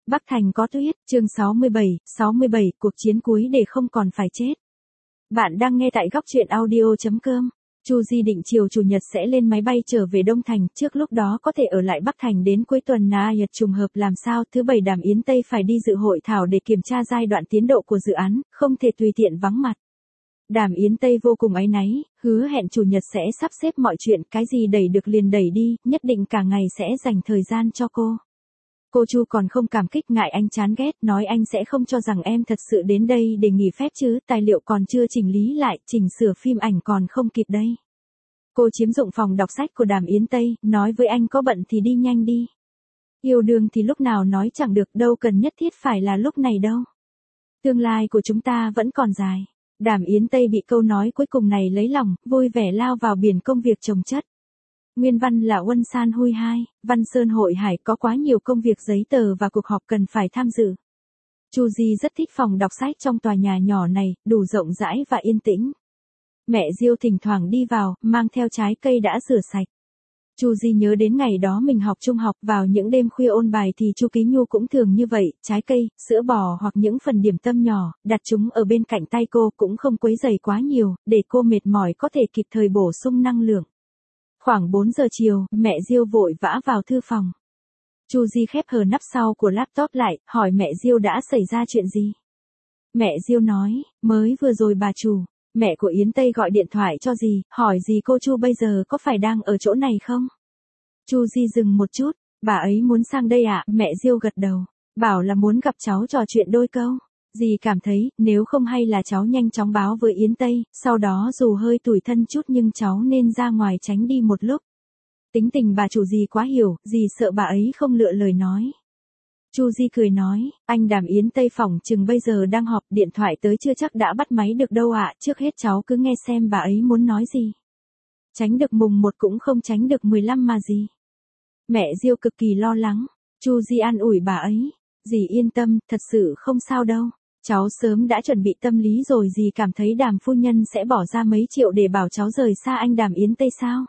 Bắc Thành có tuyết, chương 67, cuộc chiến cuối để không còn phải chết. Bạn đang nghe tại góc truyện audio.com. Chu Di định chiều chủ nhật sẽ lên máy bay trở về Đông Thành, trước lúc đó có thể ở lại Bắc Thành đến cuối tuần. Nhật trùng hợp làm sao, thứ bảy Đàm Yến Tây phải đi dự hội thảo để kiểm tra giai đoạn tiến độ của dự án, không thể tùy tiện vắng mặt. Đàm Yến Tây vô cùng áy náy, hứa hẹn chủ nhật sẽ sắp xếp mọi chuyện, cái gì đẩy được liền đẩy đi, nhất định cả ngày sẽ dành thời gian cho cô. Cô Chu còn không cảm kích, ngại anh chán ghét, nói anh sẽ không cho rằng em thật sự đến đây để nghỉ phép chứ, tài liệu còn chưa chỉnh lý lại, chỉnh sửa phim ảnh còn không kịp đây. Cô chiếm dụng phòng đọc sách của Đàm Yến Tây, nói với anh có bận thì đi nhanh đi. Yêu đương thì lúc nào nói chẳng được, đâu cần nhất thiết phải là lúc này đâu. Tương lai của chúng ta vẫn còn dài. Đàm Yến Tây bị câu nói cuối cùng này lấy lòng, vui vẻ lao vào biển công việc chồng chất. Nguyên văn là Uân San Hui 2, Văn Sơn Hội Hải, có quá nhiều công việc giấy tờ và cuộc họp cần phải tham dự. Chu Di rất thích phòng đọc sách trong tòa nhà nhỏ này, đủ rộng rãi và yên tĩnh. Mẹ Diêu thỉnh thoảng đi vào, mang theo trái cây đã rửa sạch. Chu Di nhớ đến ngày đó mình học trung học, vào những đêm khuya ôn bài thì Chu Ký Nhu cũng thường như vậy, trái cây, sữa bò hoặc những phần điểm tâm nhỏ, đặt chúng ở bên cạnh tay cô, cũng không quấy rầy quá nhiều, để cô mệt mỏi có thể kịp thời bổ sung năng lượng. Khoảng 4 giờ chiều, mẹ Diêu vội vã vào thư phòng. Chu Di khép hờ nắp sau của laptop lại, hỏi mẹ Diêu đã xảy ra chuyện gì. Mẹ Diêu nói, mới vừa rồi bà chủ, mẹ của Yến Tây gọi điện thoại cho dì, hỏi dì cô Chu bây giờ có phải đang ở chỗ này không? Chu Di dừng một chút, bà ấy muốn sang đây ạ, mẹ Diêu gật đầu, bảo là muốn gặp cháu trò chuyện đôi câu. Dì cảm thấy, nếu không hay là cháu nhanh chóng báo với Yến Tây, sau đó dù hơi tủi thân chút nhưng cháu nên ra ngoài tránh đi một lúc. Tính tình bà chủ dì quá hiểu, dì sợ bà ấy không lựa lời nói. Chu Di cười nói, anh Đàm Yến Tây phỏng chừng bây giờ đang họp, điện thoại tới chưa chắc đã bắt máy được đâu ạ, trước hết cháu cứ nghe xem bà ấy muốn nói gì. Tránh được mùng 1 cũng không tránh được 15 mà gì. Mẹ Diêu cực kỳ lo lắng, Chu Di an ủi bà ấy, dì yên tâm, thật sự không sao đâu. Cháu sớm đã chuẩn bị tâm lý rồi, dì cảm thấy Đàm phu nhân sẽ bỏ ra mấy triệu để bảo cháu rời xa anh Đàm Yến Tây sao?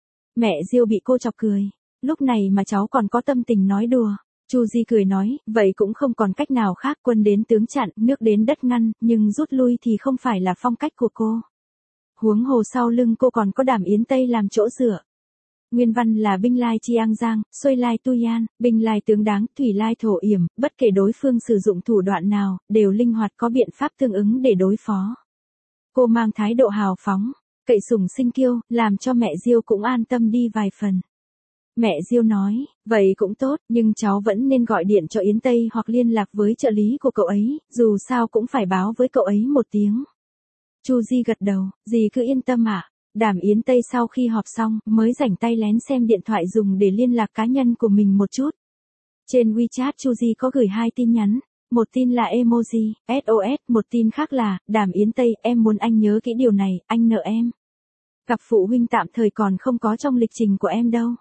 Mẹ Diêu bị cô chọc cười, lúc này mà cháu còn có tâm tình nói đùa. Chu Di cười nói, vậy cũng không còn cách nào khác, quân đến tướng chặn, nước đến đất ngăn, nhưng rút lui thì không phải là phong cách của cô. Huống hồ sau lưng cô còn có Đàm Yến Tây làm chỗ dựa. Nguyên văn là binh lai chi an giang, xuôi lai tu yan, binh lai tướng đáng, thủy lai thổ yểm, bất kể đối phương sử dụng thủ đoạn nào, đều linh hoạt có biện pháp tương ứng để đối phó. Cô mang thái độ hào phóng, cậy sủng sinh kiêu, làm cho mẹ Diêu cũng an tâm đi vài phần. Mẹ Diêu nói, vậy cũng tốt, nhưng cháu vẫn nên gọi điện cho Yến Tây hoặc liên lạc với trợ lý của cậu ấy, dù sao cũng phải báo với cậu ấy một tiếng. Chu Di gật đầu, dì cứ yên tâm ạ. Đàm Yến Tây sau khi họp xong, mới rảnh tay lén xem điện thoại dùng để liên lạc cá nhân của mình một chút. Trên WeChat Chu Di có gửi 2 tin nhắn, một tin là emoji, SOS, một tin khác là, Đàm Yến Tây, em muốn anh nhớ kỹ điều này, anh nợ em. Gặp phụ huynh tạm thời còn không có trong lịch trình của em đâu.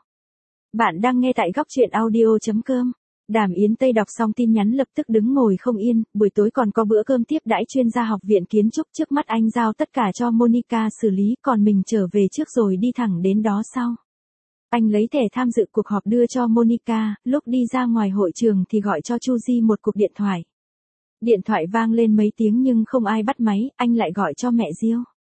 Bạn đang nghe tại góc truyện audio.com. Đàm Yến Tây đọc xong tin nhắn lập tức đứng ngồi không yên, buổi tối còn có bữa cơm tiếp đãi chuyên gia học viện kiến trúc, trước mắt anh giao tất cả cho Monica xử lý, còn mình trở về trước rồi đi thẳng đến đó sau. Anh lấy thẻ tham dự cuộc họp đưa cho Monica, lúc đi ra ngoài hội trường thì gọi cho Chu Di một cuộc điện thoại. Điện thoại vang lên mấy tiếng nhưng không ai bắt máy, anh lại gọi cho mẹ Diêu.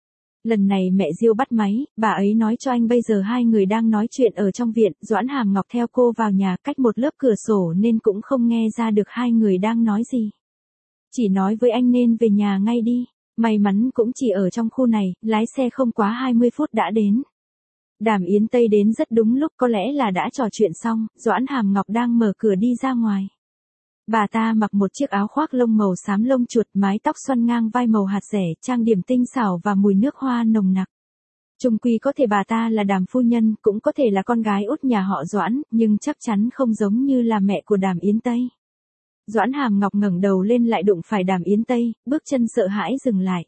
Lần này mẹ Diêu bắt máy, bà ấy nói cho anh bây giờ hai người đang nói chuyện ở trong viện, Doãn Hàm Ngọc theo cô vào nhà cách một lớp cửa sổ nên cũng không nghe ra được hai người đang nói gì. Chỉ nói với anh nên về nhà ngay đi, may mắn cũng chỉ ở trong khu này, lái xe không quá 20 phút đã đến. Đàm Yến Tây đến rất đúng lúc, có lẽ là đã trò chuyện xong, Doãn Hàm Ngọc đang mở cửa đi ra ngoài. Bà ta mặc một chiếc áo khoác lông màu xám lông chuột, mái tóc xoăn ngang vai màu hạt rẻ, trang điểm tinh xảo và mùi nước hoa nồng nặc. Chung quy có thể bà ta là Đàm phu nhân, cũng có thể là con gái út nhà họ Doãn, nhưng chắc chắn không giống như là mẹ của Đàm Yến Tây. Doãn Hàm Ngọc ngẩng đầu lên lại đụng phải Đàm Yến Tây, bước chân sợ hãi dừng lại.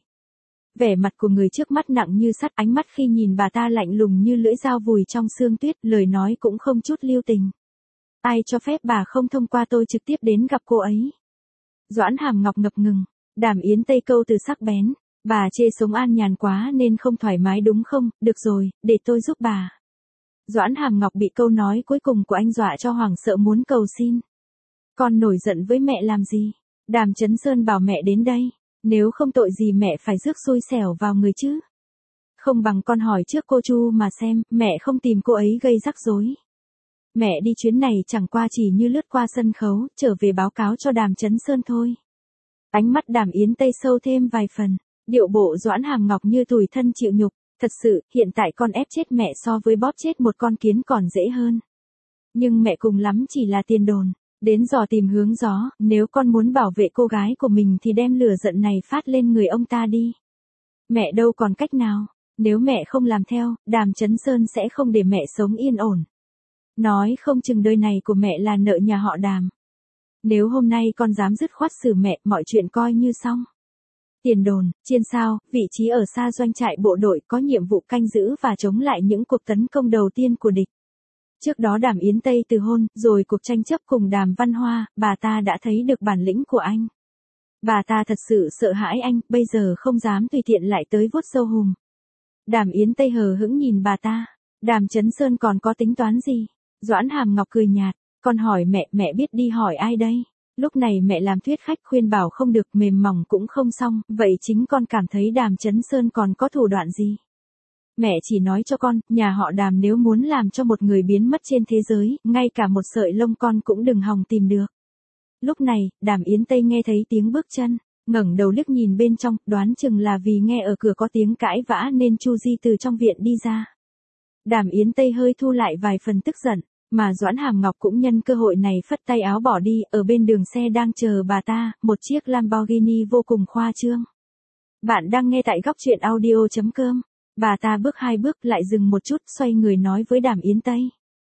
Vẻ mặt của người trước mắt nặng như sắt, ánh mắt khi nhìn bà ta lạnh lùng như lưỡi dao vùi trong xương tuyết, lời nói cũng không chút lưu tình. Ai cho phép bà không thông qua tôi trực tiếp đến gặp cô ấy? Doãn Hàm Ngọc ngập ngừng, Đàm Yến Tây câu từ sắc bén, bà chê sống an nhàn quá nên không thoải mái đúng không, được rồi, để tôi giúp bà. Doãn Hàm Ngọc bị câu nói cuối cùng của anh dọa cho hoảng sợ muốn cầu xin. Con nổi giận với mẹ làm gì? Đàm Chấn Sơn bảo mẹ đến đây. Nếu không tội gì mẹ phải rước xui xẻo vào người chứ. Không bằng con hỏi trước cô Chu mà xem, mẹ không tìm cô ấy gây rắc rối. Mẹ đi chuyến này chẳng qua chỉ như lướt qua sân khấu, trở về báo cáo cho Đàm Chấn Sơn thôi. Ánh mắt Đàm Yến Tây sâu thêm vài phần, điệu bộ Doãn Hàm Ngọc như tủi thân chịu nhục. Thật sự, hiện tại con ép chết mẹ so với bóp chết một con kiến còn dễ hơn. Nhưng mẹ cùng lắm chỉ là tiền đồn, đến dò tìm hướng gió, nếu con muốn bảo vệ cô gái của mình thì đem lửa giận này phát lên người ông ta đi. Mẹ đâu còn cách nào, nếu mẹ không làm theo, Đàm Chấn Sơn sẽ không để mẹ sống yên ổn. Nói không chừng đời này của mẹ là nợ nhà họ Đàm. Nếu hôm nay con dám dứt khoát xử mẹ, mọi chuyện coi như xong. Tiền đồn, chiên sao, vị trí ở xa doanh trại bộ đội có nhiệm vụ canh giữ và chống lại những cuộc tấn công đầu tiên của địch. Trước đó Đàm Yến Tây từ hôn, rồi cuộc tranh chấp cùng Đàm Văn Hoa, bà ta đã thấy được bản lĩnh của anh. Bà ta thật sự sợ hãi anh, bây giờ không dám tùy tiện lại tới vuốt râu hùm. Đàm Yến Tây hờ hững nhìn bà ta. Đàm Chấn Sơn còn có tính toán gì? Doãn Hàm Ngọc cười nhạt, con hỏi mẹ biết đi hỏi ai đây? Lúc này mẹ làm thuyết khách khuyên bảo không được, mềm mỏng cũng không xong, vậy chính con cảm thấy Đàm Chấn Sơn còn có thủ đoạn gì? Mẹ chỉ nói cho con, nhà họ Đàm nếu muốn làm cho một người biến mất trên thế giới, ngay cả một sợi lông con cũng đừng hòng tìm được. Lúc này, Đàm Yến Tây nghe thấy tiếng bước chân, ngẩng đầu liếc nhìn bên trong, đoán chừng là vì nghe ở cửa có tiếng cãi vã nên Chu Di từ trong viện đi ra. Đàm Yến Tây hơi thu lại vài phần tức giận, mà Doãn Hàm Ngọc cũng nhân cơ hội này phất tay áo bỏ đi, ở bên đường xe đang chờ bà ta, một chiếc Lamborghini vô cùng khoa trương. Bạn đang nghe tại góc truyện audio.com. Bà ta bước 2 bước lại dừng một chút, xoay người nói với Đàm Yến Tây.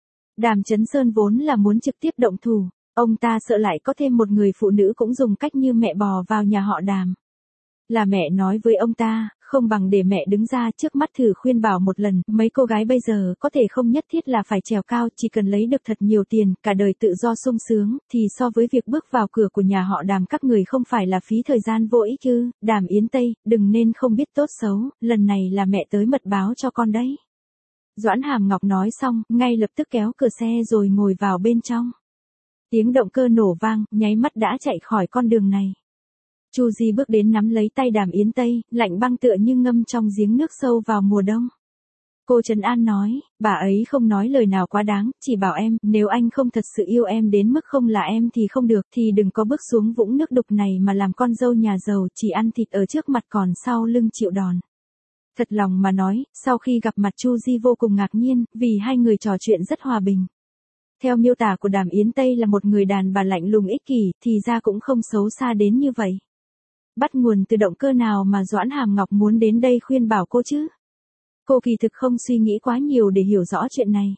Đàm Chấn Sơn vốn là muốn trực tiếp động thủ, ông ta sợ lại có thêm một người phụ nữ cũng dùng cách như mẹ bò vào nhà họ Đàm. Là mẹ nói với ông ta, không bằng để mẹ đứng ra trước mắt thử khuyên bảo một lần, mấy cô gái bây giờ có thể không nhất thiết là phải trèo cao, chỉ cần lấy được thật nhiều tiền, cả đời tự do sung sướng, thì so với việc bước vào cửa của nhà họ Đàm các người không phải là phí thời gian vô ích chứ. Đàm Yến Tây, đừng nên không biết tốt xấu, lần này là mẹ tới mật báo cho con đấy. Doãn Hàm Ngọc nói xong, ngay lập tức kéo cửa xe rồi ngồi vào bên trong. Tiếng động cơ nổ vang, nháy mắt đã chạy khỏi con đường này. Chu Di bước đến nắm lấy tay Đàm Yến Tây, lạnh băng tựa như ngâm trong giếng nước sâu vào mùa đông. Cô trấn an nói, bà ấy không nói lời nào quá đáng, chỉ bảo em, nếu anh không thật sự yêu em đến mức không là em thì không được, thì đừng có bước xuống vũng nước đục này mà làm con dâu nhà giàu, chỉ ăn thịt ở trước mặt còn sau lưng chịu đòn. Thật lòng mà nói, sau khi gặp mặt Chu Di vô cùng ngạc nhiên, vì hai người trò chuyện rất hòa bình. Theo miêu tả của Đàm Yến Tây là một người đàn bà lạnh lùng ích kỷ, thì ra cũng không xấu xa đến như vậy. Bắt nguồn từ động cơ nào mà Doãn Hàm Ngọc muốn đến đây khuyên bảo cô chứ? Cô kỳ thực không suy nghĩ quá nhiều để hiểu rõ chuyện này.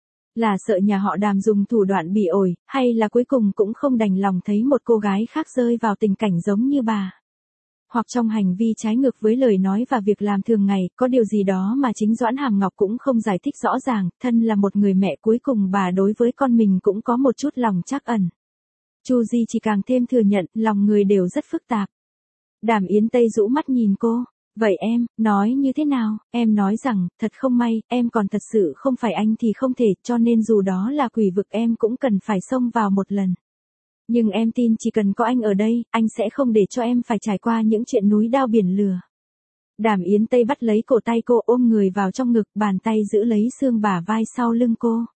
Là sợ nhà họ Đàm dùng thủ đoạn bị ổi, hay là cuối cùng cũng không đành lòng thấy một cô gái khác rơi vào tình cảnh giống như bà. Hoặc trong hành vi trái ngược với lời nói và việc làm thường ngày, có điều gì đó mà chính Doãn Hàm Ngọc cũng không giải thích rõ ràng, thân là một người mẹ cuối cùng bà đối với con mình cũng có một chút lòng trắc ẩn. Chu Di chỉ càng thêm thừa nhận, lòng người đều rất phức tạp. Đàm Yến Tây rũ mắt nhìn cô, vậy em, nói như thế nào, em nói rằng, thật không may, em còn thật sự không phải anh thì không thể, cho nên dù đó là quỷ vực em cũng cần phải xông vào một lần. Nhưng em tin chỉ cần có anh ở đây, anh sẽ không để cho em phải trải qua những chuyện núi đao biển lửa. Đàm Yến Tây bắt lấy cổ tay cô ôm người vào trong ngực, bàn tay giữ lấy xương bả vai sau lưng cô.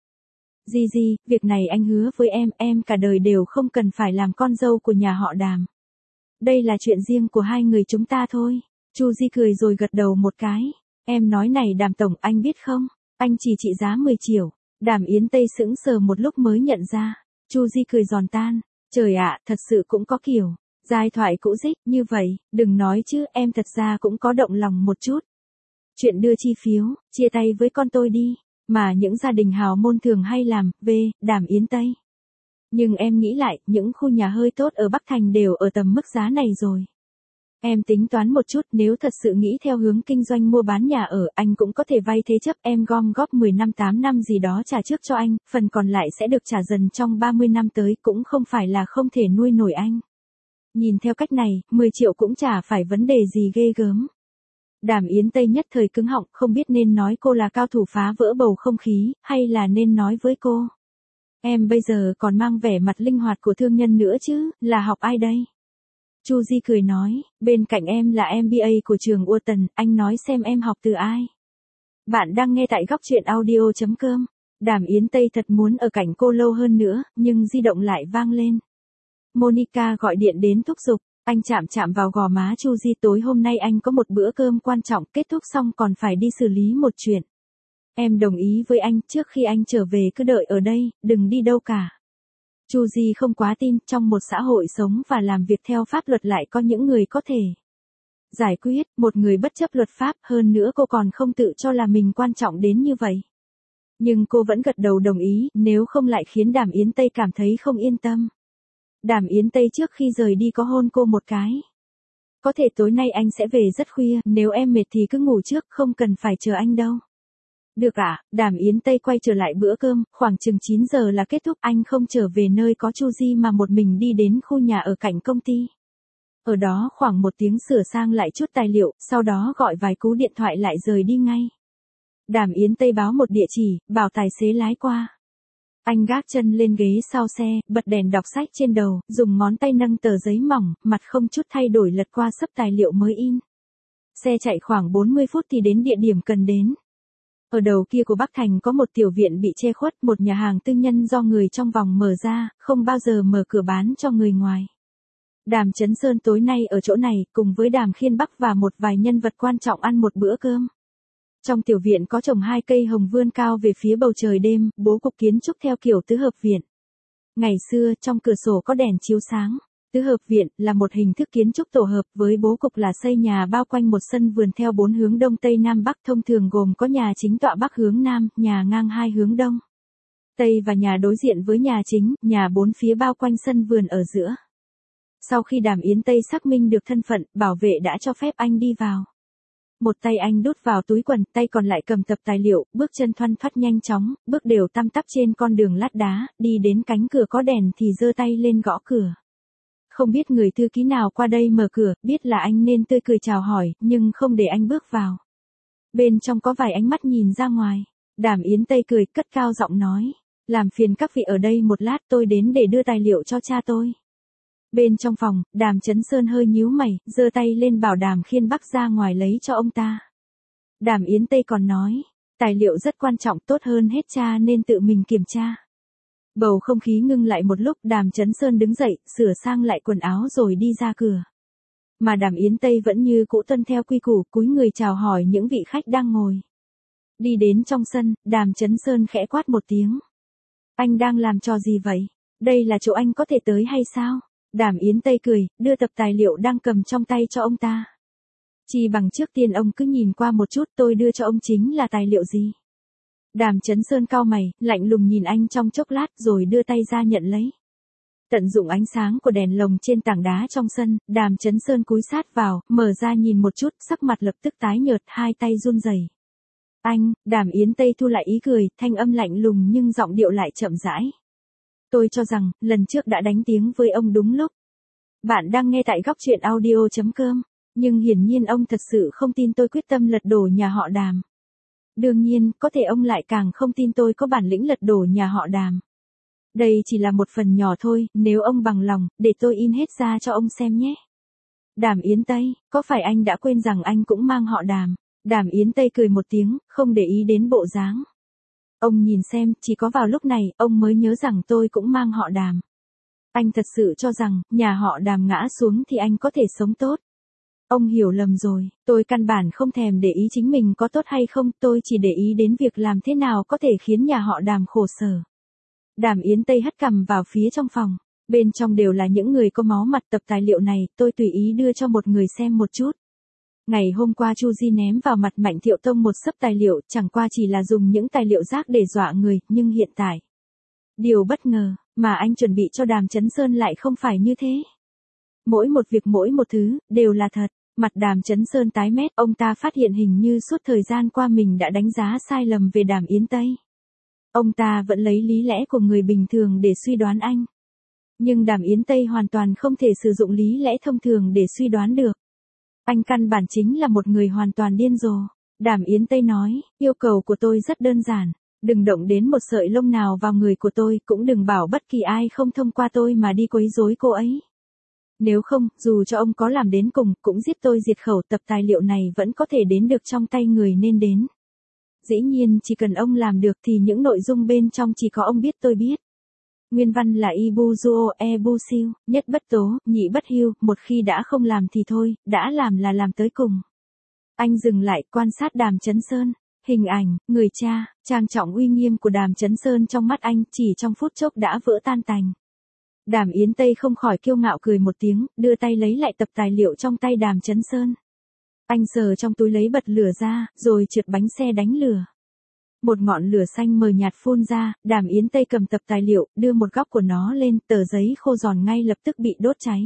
Di, việc này anh hứa với em cả đời đều không cần phải làm con dâu của nhà họ Đàm. Đây là chuyện riêng của hai người chúng ta thôi. Chu Di cười rồi gật đầu một cái. Em nói này Đàm Tổng, anh biết không, anh chỉ trị giá 10 triệu. Đàm Yến Tây sững sờ một lúc mới nhận ra. Chu Di cười giòn tan. Trời ạ, thật sự cũng có kiểu. Giai thoại cũ dích, như vậy, đừng nói chứ, em thật ra cũng có động lòng một chút. Chuyện đưa chi phiếu, chia tay với con tôi đi. Mà những gia đình hào môn thường hay làm, Đàm Yến Tây. Nhưng em nghĩ lại, những khu nhà hơi tốt ở Bắc Thành đều ở tầm mức giá này rồi. Em tính toán một chút, nếu thật sự nghĩ theo hướng kinh doanh mua bán nhà ở, anh cũng có thể vay thế chấp, em gom góp 10 năm 8 năm gì đó trả trước cho anh, phần còn lại sẽ được trả dần trong 30 năm tới, cũng không phải là không thể nuôi nổi anh. Nhìn theo cách này, 10 triệu cũng chả phải vấn đề gì ghê gớm. Đàm Yến Tây nhất thời cứng họng, không biết nên nói cô là cao thủ phá vỡ bầu không khí, hay là nên nói với cô. Em bây giờ còn mang vẻ mặt linh hoạt của thương nhân nữa chứ, là học ai đây? Chu Di cười nói, bên cạnh em là MBA của trường Wharton, anh nói xem em học từ ai. Bạn đang nghe tại góc truyện audio.com. Đàm Yến Tây thật muốn ở cạnh cô lâu hơn nữa, nhưng di động lại vang lên. Monica gọi điện đến thúc giục, anh chạm chạm vào gò má Chu Di, tối hôm nay anh có một bữa cơm quan trọng, kết thúc xong còn phải đi xử lý một chuyện. Em đồng ý với anh, trước khi anh trở về cứ đợi ở đây, đừng đi đâu cả. Chu Di không quá tin, trong một xã hội sống và làm việc theo pháp luật lại có những người có thể giải quyết, một người bất chấp luật pháp, hơn nữa cô còn không tự cho là mình quan trọng đến như vậy. Nhưng cô vẫn gật đầu đồng ý, nếu không lại khiến Đàm Yến Tây cảm thấy không yên tâm. Đàm Yến Tây trước khi rời đi có hôn cô một cái. Có thể tối nay anh sẽ về rất khuya, nếu em mệt thì cứ ngủ trước, không cần phải chờ anh đâu. Được ạ, Đàm Yến Tây quay trở lại bữa cơm, khoảng chừng 9 giờ là kết thúc, anh không trở về nơi có Chu Di mà một mình đi đến khu nhà ở cạnh công ty. Ở đó khoảng 1 tiếng sửa sang lại chút tài liệu, sau đó gọi vài cú điện thoại lại rời đi ngay. Đàm Yến Tây báo một địa chỉ, bảo tài xế lái qua. Anh gác chân lên ghế sau xe, bật đèn đọc sách trên đầu, dùng ngón tay nâng tờ giấy mỏng, mặt không chút thay đổi lật qua xấp tài liệu mới in. Xe chạy khoảng 40 phút thì đến địa điểm cần đến. Ở đầu kia của Bắc Thành có một tiểu viện bị che khuất, một nhà hàng tư nhân do người trong vòng mở ra, không bao giờ mở cửa bán cho người ngoài. Đàm Chấn Sơn tối nay ở chỗ này, cùng với Đàm Khiên Bắc và một vài nhân vật quan trọng ăn một bữa cơm. Trong tiểu viện có trồng 2 cây hồng vươn cao về phía bầu trời đêm, bố cục kiến trúc theo kiểu tứ hợp viện. Ngày xưa, trong cửa sổ có đèn chiếu sáng. Tứ hợp viện là một hình thức kiến trúc tổ hợp với bố cục là xây nhà bao quanh một sân vườn theo 4 hướng đông tây nam bắc, thông thường gồm có nhà chính tọa bắc hướng nam, nhà ngang 2 hướng đông tây và nhà đối diện với nhà chính, nhà 4 phía bao quanh sân vườn ở giữa. Sau khi Đàm Yến Tây xác minh được thân phận, bảo vệ đã cho phép anh đi vào. Một tay anh đút vào túi quần, tay còn lại cầm tập tài liệu, bước chân thoăn thoắt nhanh chóng, bước đều tăm tắp trên con đường lát đá, đi đến cánh cửa có đèn thì giơ tay lên gõ cửa. Không biết người thư ký nào qua đây mở cửa, biết là anh nên tươi cười chào hỏi, nhưng không để anh bước vào. Bên trong có vài ánh mắt nhìn ra ngoài. Đàm Yến Tây cười, cất cao giọng nói. Làm phiền các vị ở đây một lát, tôi đến để đưa tài liệu cho cha tôi. Bên trong phòng, Đàm Chấn Sơn hơi nhíu mày, giơ tay lên bảo Đàm Khiên Bắc ra ngoài lấy cho ông ta. Đàm Yến Tây còn nói, tài liệu rất quan trọng, tốt hơn hết cha nên tự mình kiểm tra. Bầu không khí ngưng lại một lúc, Đàm Chấn Sơn đứng dậy, sửa sang lại quần áo rồi đi ra cửa. Mà Đàm Yến Tây vẫn như cũ tuân theo quy củ, cúi người chào hỏi những vị khách đang ngồi. Đi đến trong sân, Đàm Chấn Sơn khẽ quát một tiếng. Anh đang làm trò gì vậy? Đây là chỗ anh có thể tới hay sao? Đàm Yến Tây cười, đưa tập tài liệu đang cầm trong tay cho ông ta. Chỉ bằng trước tiên ông cứ nhìn qua một chút, tôi đưa cho ông chính là tài liệu gì? Đàm Chấn Sơn cau mày, lạnh lùng nhìn anh trong chốc lát rồi đưa tay ra nhận lấy. Tận dụng ánh sáng của đèn lồng trên tảng đá trong sân, Đàm Chấn Sơn cúi sát vào, mở ra nhìn một chút, sắc mặt lập tức tái nhợt, hai tay run rẩy. Anh, Đàm Yến Tây thu lại ý cười, thanh âm lạnh lùng nhưng giọng điệu lại chậm rãi. Tôi cho rằng, lần trước đã đánh tiếng với ông đúng lúc. Bạn đang nghe tại góc truyện audio.com, nhưng hiển nhiên ông thật sự không tin tôi quyết tâm lật đổ nhà họ Đàm. Đương nhiên, có thể ông lại càng không tin tôi có bản lĩnh lật đổ nhà họ Đàm. Đây chỉ là một phần nhỏ thôi, nếu ông bằng lòng, để tôi in hết ra cho ông xem nhé. Đàm Yến Tây, có phải anh đã quên rằng anh cũng mang họ Đàm? Đàm Yến Tây cười một tiếng, không để ý đến bộ dáng. Ông nhìn xem, chỉ có vào lúc này, ông mới nhớ rằng tôi cũng mang họ Đàm. Anh thật sự cho rằng, nhà họ Đàm ngã xuống thì anh có thể sống tốt. Ông hiểu lầm rồi, tôi căn bản không thèm để ý chính mình có tốt hay không, tôi chỉ để ý đến việc làm thế nào có thể khiến nhà họ Đàm khổ sở. Đàm Yến Tây hất cằm vào phía trong phòng, bên trong đều là những người có máu mặt, tập tài liệu này, tôi tùy ý đưa cho một người xem một chút. Ngày hôm qua Chu Di ném vào mặt Mạnh Thiệu Tông một xấp tài liệu, chẳng qua chỉ là dùng những tài liệu rác để dọa người, nhưng hiện tại. Điều bất ngờ, mà anh chuẩn bị cho Đàm Chấn Sơn lại không phải như thế. Mỗi một việc mỗi một thứ, đều là thật. Mặt Đàm Chấn Sơn tái mét, ông ta phát hiện hình như suốt thời gian qua mình đã đánh giá sai lầm về Đàm Yến Tây. Ông ta vẫn lấy lý lẽ của người bình thường để suy đoán anh. Nhưng Đàm Yến Tây hoàn toàn không thể sử dụng lý lẽ thông thường để suy đoán được. Anh căn bản chính là một người hoàn toàn điên rồ. Đàm Yến Tây nói, yêu cầu của tôi rất đơn giản. Đừng động đến một sợi lông nào vào người của tôi, cũng đừng bảo bất kỳ ai không thông qua tôi mà đi quấy rối cô ấy. Nếu không, dù cho ông có làm đến cùng, cũng giết tôi diệt khẩu, tập tài liệu này vẫn có thể đến được trong tay người nên đến. Dĩ nhiên chỉ cần ông làm được thì những nội dung bên trong chỉ có ông biết tôi biết. Nguyên văn là Ibu Duo Ebu Siêu, nhất bất tố, nhị bất hiu, một khi đã không làm thì thôi, đã làm là làm tới cùng. Anh dừng lại quan sát Đàm Chấn Sơn. Hình ảnh, người cha, trang trọng uy nghiêm của Đàm Chấn Sơn trong mắt anh chỉ trong phút chốc đã vỡ tan tành. Đàm Yến Tây không khỏi kiêu ngạo cười một tiếng, đưa tay lấy lại tập tài liệu trong tay Đàm Chấn Sơn. Anh sờ trong túi lấy bật lửa ra, rồi trượt bánh xe đánh lửa. Một ngọn lửa xanh mờ nhạt phun ra, Đàm Yến Tây cầm tập tài liệu, đưa một góc của nó lên, tờ giấy khô giòn ngay lập tức bị đốt cháy.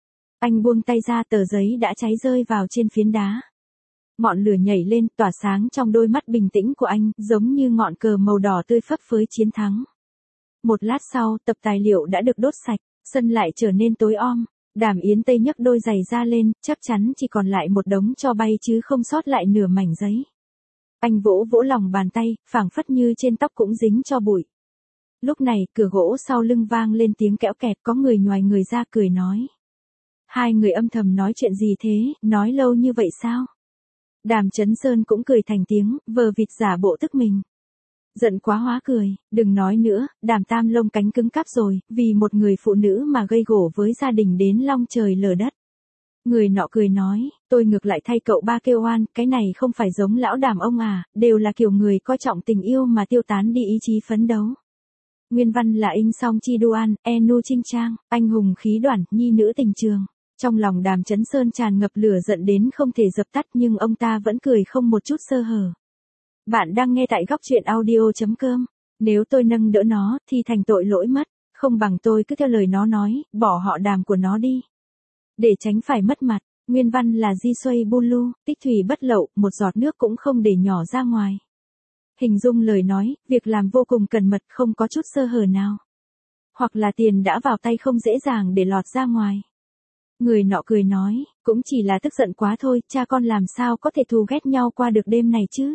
Anh buông tay ra, tờ giấy đã cháy rơi vào trên phiến đá. Ngọn lửa nhảy lên, tỏa sáng trong đôi mắt bình tĩnh của anh, giống như ngọn cờ màu đỏ tươi phấp phới chiến thắng. Một lát sau, tập tài liệu đã được đốt sạch, sân lại trở nên tối om. Đàm Yến Tây nhấc đôi giày ra lên, chắc chắn chỉ còn lại một đống tro bay chứ không sót lại nửa mảnh giấy. Anh vỗ vỗ lòng bàn tay, phảng phất như trên tóc cũng dính cho bụi. Lúc này, cửa gỗ sau lưng vang lên tiếng kẽo kẹt, có người nhoài người ra cười nói. Hai người âm thầm nói chuyện gì thế, nói lâu như vậy sao? Đàm Chấn Sơn cũng cười thành tiếng, vờ vịt giả bộ tức mình. Giận quá hóa cười, đừng nói nữa, Đàm Tam lông cánh cứng cáp rồi, vì một người phụ nữ mà gây gổ với gia đình đến long trời lở đất. Người nọ cười nói, tôi ngược lại thay cậu ba kêu oan, cái này không phải giống lão Đàm ông à, đều là kiểu người coi trọng tình yêu mà tiêu tán đi ý chí phấn đấu. Nguyên văn là In Song Chi Duan, Enu Trinh Trang, anh hùng khí đoản, nhi nữ tình trường. Trong lòng Đàm Chấn Sơn tràn ngập lửa giận đến không thể dập tắt nhưng ông ta vẫn cười không một chút sơ hở. Bạn đang nghe tại góc truyện audio.com. Nếu tôi nâng đỡ nó thì thành tội lỗi mất, không bằng tôi cứ theo lời nó nói, bỏ họ Đàm của nó đi. Để tránh phải mất mặt, nguyên văn là Di Xuây Bulu, tích thủy bất lậu, một giọt nước cũng không để nhỏ ra ngoài. Hình dung lời nói, việc làm vô cùng cẩn mật không có chút sơ hở nào. Hoặc là tiền đã vào tay không dễ dàng để lọt ra ngoài. Người nọ cười nói, cũng chỉ là tức giận quá thôi, cha con làm sao có thể thù ghét nhau qua được đêm này chứ.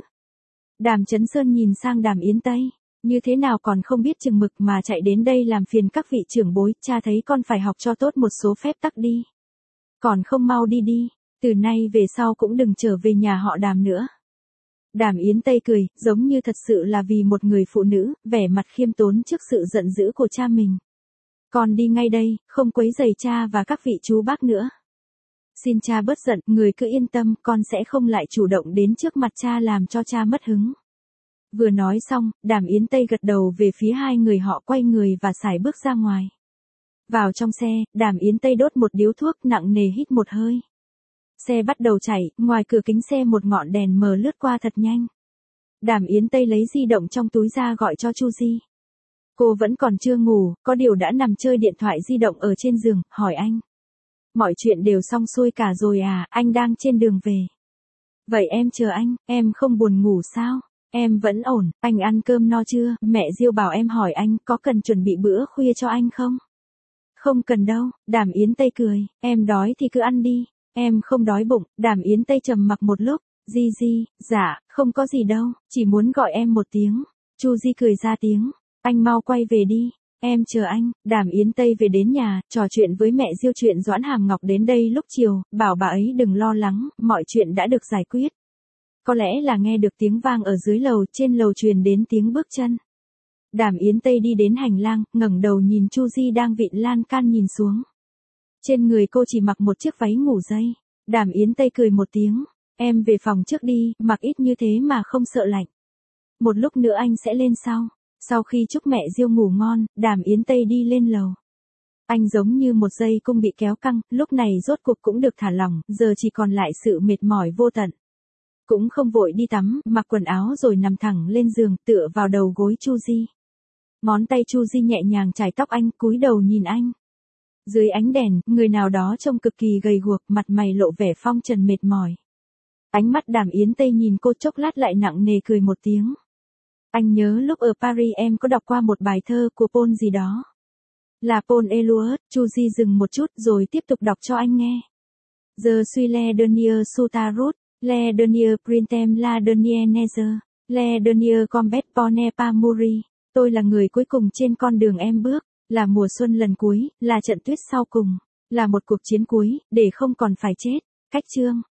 Đàm Chấn Sơn nhìn sang Đàm Yến Tây, như thế nào còn không biết chừng mực mà chạy đến đây làm phiền các vị trưởng bối, cha thấy con phải học cho tốt một số phép tắc đi. Còn không mau đi đi, từ nay về sau cũng đừng trở về nhà họ Đàm nữa. Đàm Yến Tây cười, giống như thật sự là vì một người phụ nữ, vẻ mặt khiêm tốn trước sự giận dữ của cha mình. Con đi ngay đây, không quấy rầy cha và các vị chú bác nữa. Xin cha bớt giận, người cứ yên tâm, con sẽ không lại chủ động đến trước mặt cha làm cho cha mất hứng. Vừa nói xong, Đàm Yến Tây gật đầu về phía hai người họ, quay người và sải bước ra ngoài. Vào trong xe, Đàm Yến Tây đốt một điếu thuốc, nặng nề hít một hơi. Xe bắt đầu chạy, ngoài cửa kính xe một ngọn đèn mờ lướt qua thật nhanh. Đàm Yến Tây lấy di động trong túi ra gọi cho Chu Di. Cô vẫn còn chưa ngủ, có điều đã nằm chơi điện thoại di động ở trên giường, hỏi anh. Mọi chuyện đều xong xuôi cả rồi à, anh đang trên đường về. Vậy em chờ anh, em không buồn ngủ sao? Em vẫn ổn, anh ăn cơm no chưa? Mẹ Diêu bảo em hỏi anh, có cần chuẩn bị bữa khuya cho anh không? Không cần đâu, Đàm Yến Tây cười, em đói thì cứ ăn đi, em không đói bụng. Đàm Yến Tây trầm mặc một lúc, Di, dạ, không có gì đâu, chỉ muốn gọi em một tiếng. Chu Di cười ra tiếng, anh mau quay về đi, em chờ anh. Đàm Yến Tây về đến nhà, trò chuyện với mẹ Diêu chuyện Doãn Hàm Ngọc đến đây lúc chiều, bảo bà ấy đừng lo lắng, mọi chuyện đã được giải quyết. Có lẽ là nghe được tiếng vang ở dưới lầu, trên lầu truyền đến tiếng bước chân. Đàm Yến Tây đi đến hành lang, ngẩng đầu nhìn Chu Di đang vịn lan can nhìn xuống. Trên người cô chỉ mặc một chiếc váy ngủ dây. Đàm Yến Tây cười một tiếng, em về phòng trước đi, mặc ít như thế mà không sợ lạnh. Một lúc nữa anh sẽ lên sau. Sau khi chúc mẹ Diêu ngủ ngon, Đàm Yến Tây đi lên lầu. Anh giống như một dây cung bị kéo căng, lúc này rốt cuộc cũng được thả lỏng, giờ chỉ còn lại sự mệt mỏi vô tận. Cũng không vội đi tắm, mặc quần áo rồi nằm thẳng lên giường, tựa vào đầu gối Chu Di. Ngón tay Chu Di nhẹ nhàng chải tóc anh, cúi đầu nhìn anh. Dưới ánh đèn, người nào đó trông cực kỳ gầy guộc, mặt mày lộ vẻ phong trần mệt mỏi. Ánh mắt Đàm Yến Tây nhìn cô chốc lát lại nặng nề cười một tiếng. Anh nhớ lúc ở Paris em có đọc qua một bài thơ của Paul gì đó. Là Paul Éluard. Chu Di dừng một chút rồi tiếp tục đọc cho anh nghe. Je suis le dernier sous ta route, le dernier printemps la dernière neige, Le Dernier Combat pour ne pas mourir. Tôi là người cuối cùng trên con đường em bước, là mùa xuân lần cuối, là trận tuyết sau cùng, là một cuộc chiến cuối, để không còn phải chết. Cách chương